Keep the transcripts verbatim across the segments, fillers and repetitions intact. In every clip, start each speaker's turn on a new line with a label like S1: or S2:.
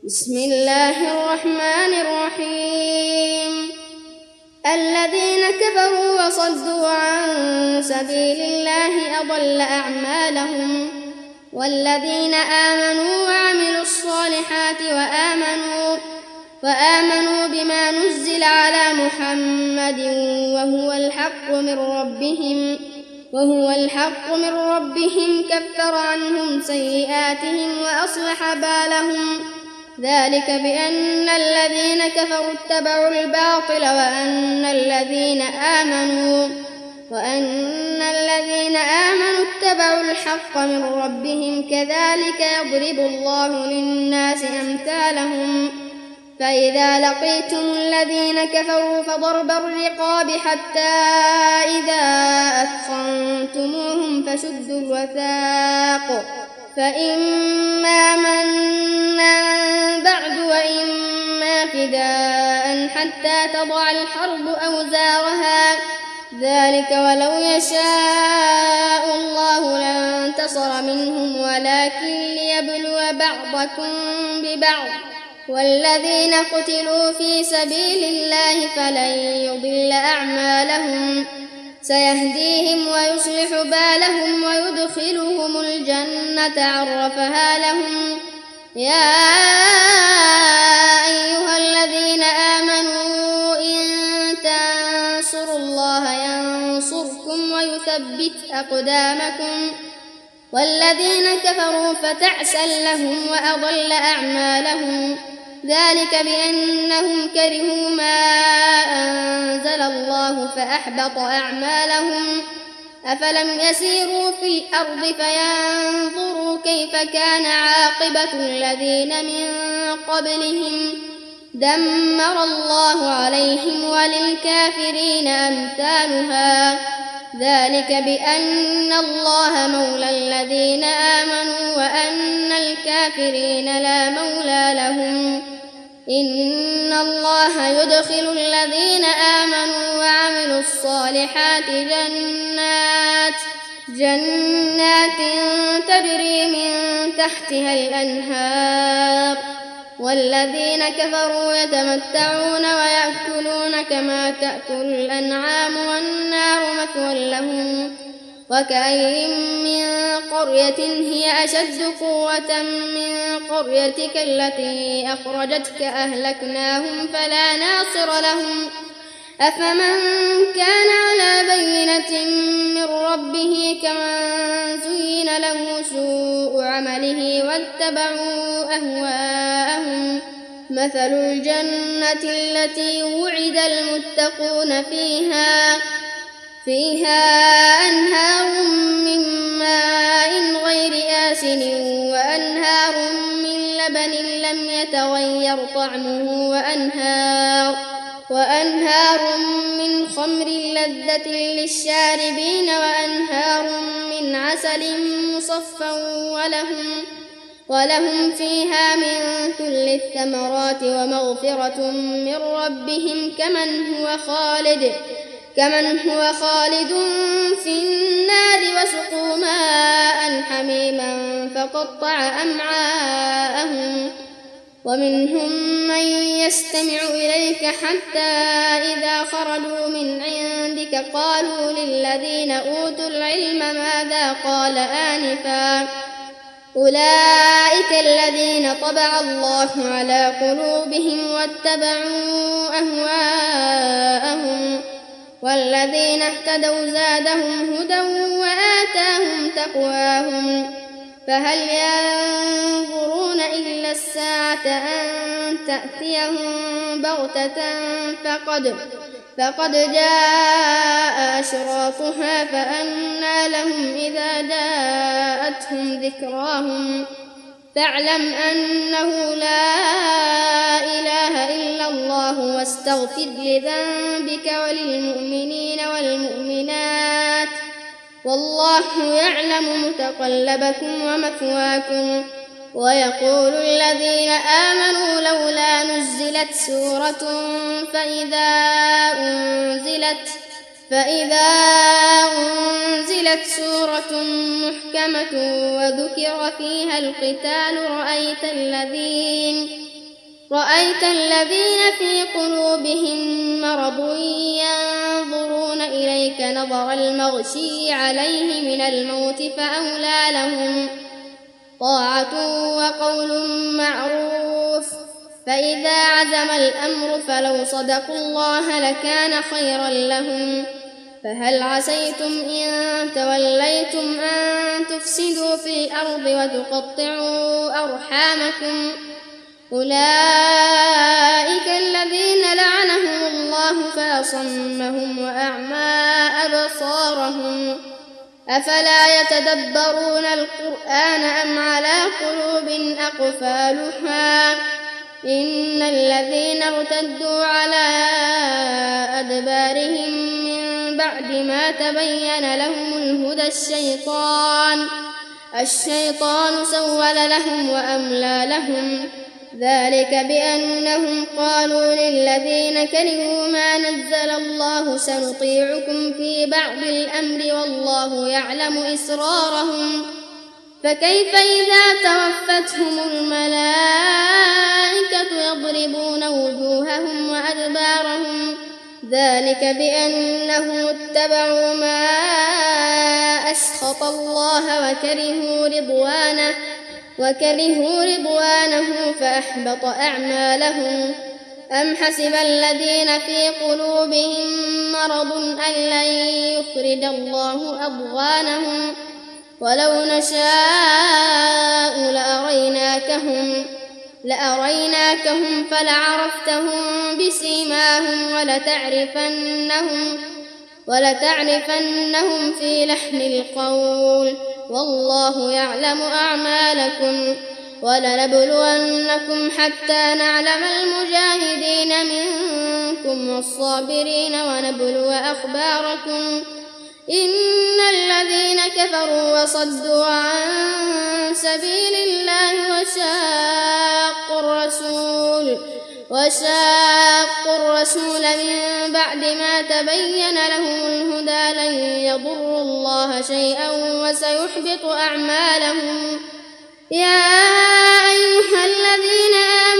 S1: بسم الله الرحمن الرحيم. الذين كفروا وصدوا عن سبيل الله أضل أعمالهم، والذين آمنوا وعملوا الصالحات وآمنوا وآمنوا بما نزل على محمد وهو الحق من ربهم وهو الحق من ربهم كفر عنهم سيئاتهم وأصلح بالهم، ذلك بأن الذين كفروا اتبعوا الباطل وأن الذين آمنوا وأن الذين آمنوا اتبعوا الحق من ربهم، كذلك يضرب الله للناس أمثالهم. فإذا لقيتم الذين كفروا فضرب الرقاب حتى إذا أثخنتموهم فشدوا الوثاق، فإما منا بعد وإما فداء حتى تضع الحرب أوزارها، ذلك ولو يشاء الله لانتصر منهم ولكن ليبلو بعضكم ببعض، والذين قتلوا في سبيل الله فلن يضل أعمالهم، سيهديهم ويصلح بالهم ويدخلهم الجنة عرفها لهم. يا أيها الذين آمنوا إن تنصروا الله ينصركم ويثبت أقدامكم، والذين كفروا فتعسا لهم وأضل أعمالهم، ذلك بأنهم كرهوا ما أنزل الله فأحبط أعمالهم. أفلم يسيروا في الأرض فينظروا كيف كان عاقبة الذين من قبلهم، دمر الله عليهم وللكافرين أمثالها، ذلك بأن الله مولى الذين آمنوا وأن الكافرين لا مولى لهم. إن الله يدخل الذين آمنوا وعملوا الصالحات جنات جنات تجري من تحتها الأنهار، والذين كفروا يتمتعون ويأكلون كما تأكل الأنعام والنار مثوى لهم. وكأين من قرية هي أشد قوة من قريتك التي أخرجتك أهلكناهم فلا ناصر لهم. أفمن كان على بينة من ربه كمن زين له سوء عمله واتبعوا أهواءهم، مثل الجنة التي وعد المتقون فيها فيها أنهار من ماء غير آسن وأنهار من لبن لم يتغير طعمه وأنهار وأنهار من خمر لذة للشاربين وأنهار من عسل مصفى ولهم ولهم فيها من كل الثمرات ومغفرة من ربهم كمن هو خالد كمن هو خالد في النار وسقوا ماء حميما فقطع أمعاءهم. ومنهم من يستمع إليك حتى إذا خرجوا من عندك قالوا للذين أوتوا العلم ماذا قال آنفا، أولئك الذين طبع الله على قلوبهم واتبعوا أهواءهم، والذين اهتدوا زادهم هدى وآتاهم تقواهم. فهل ينظرون إلا الساعة أن تأتيهم بغتة فقد, فقد جاء أشراطها فأنى لهم إذا جاءتهم ذكراهم. فاعلم أنه لا إله إلا الله واستغفر لذنبك وللمؤمنين والمؤمنات، والله يعلم متقلبكم ومثواكم. ويقول الذين آمنوا لولا نزلت سورة فإذا أنزلت فإذا أنزلت سورة محكمة وذكر فيها القتال رأيت الذين رأيت الذين في قلوبهم مرض ينظرون إليك نظر المغشي عليه من الموت فأولى لهم طاعة وقول معروف فإذا عزم الأمر فلو صدقوا الله لكان خيرا لهم فهل عسيتم إن توليتم أن تفسدوا في الأرض وتقطعوا أرحامكم أولئك الذين لعنهم الله فأصمهم وأعمى أبصارهم أفلا يتدبرون القرآن أم على قلوب أقفالها إن الذين ارتدوا على أدبارهم من بعد ما تبين لهم الهدى الشيطان الشيطان سول لهم وأملى لهم ذلك بأنهم قالوا للذين كرهوا ما نزل الله سنطيعكم في بعض الأمر والله يعلم إسرارهم فكيف إذا توفتهم الملائكة يضربون وجوههم وأدبارهم ذلك بأنهم اتبعوا ما أسخط الله وكرهوا رضوانه وكرهوا رضوانه فأحبط أعمالهم أم حسب الذين في قلوبهم مرض أن لن يخرج الله أضغانهم ولو نشاء لأريناكهم لأريناكهم فلعرفتهم بسيماهم ولتعرفنهم ولتعرفنهم في لحن القول والله يعلم أعمالكم ولنبلونكم حتى نعلم المجاهدين منكم والصابرين ونبلو أخباركم إن الذين كفروا وصدوا عن سبيل الله وشاقوا الرسول وشاقوا الرسول من بعد ما تبين لهم الهدى لن يضروا الله شيئا وسيحبط أعمالهم يا أيها الذين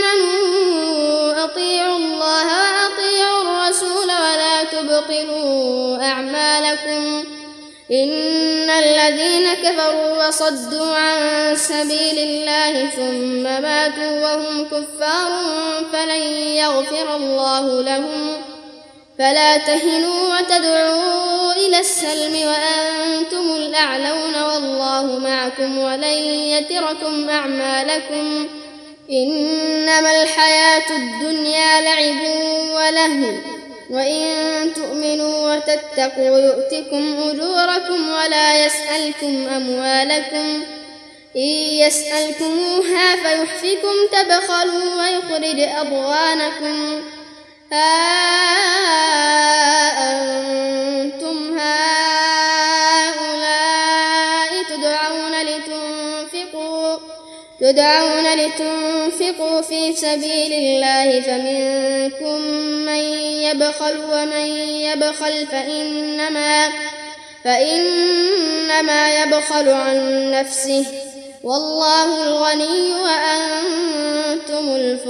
S1: آمنوا أطيعوا الله وأطيعوا الرسول ولا تبطلوا أعمالكم إن الذين كفروا وصدوا عن سبيل الله ثم ماتوا وهم كفار فلن يغفر الله لهم فلا تهنوا وتدعوا إلى السلم وأنتم الأعلون والله معكم ولن يتركم أعمالكم إنما الحياة الدنيا لعب ولهو وإن تؤمنوا وتتقوا يؤتكم أجوركم ولا يسألكم أموالكم إن يسألكموها فيحفكم تبخلوا ويخرج أضغانكم ها أنتم هؤلاء تدعون لتنفقوا تدعون لتنفقوا في سبيل الله فمنكم من يبخل ومن يبخل فإنما فإنما يبخل عن نفسه والله الغني وأنتم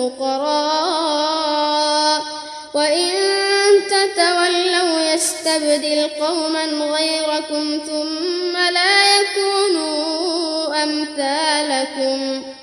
S1: الفقراء وإن تتولوا يستبدل قوما غيركم ثم لا يكونوا أمثالكم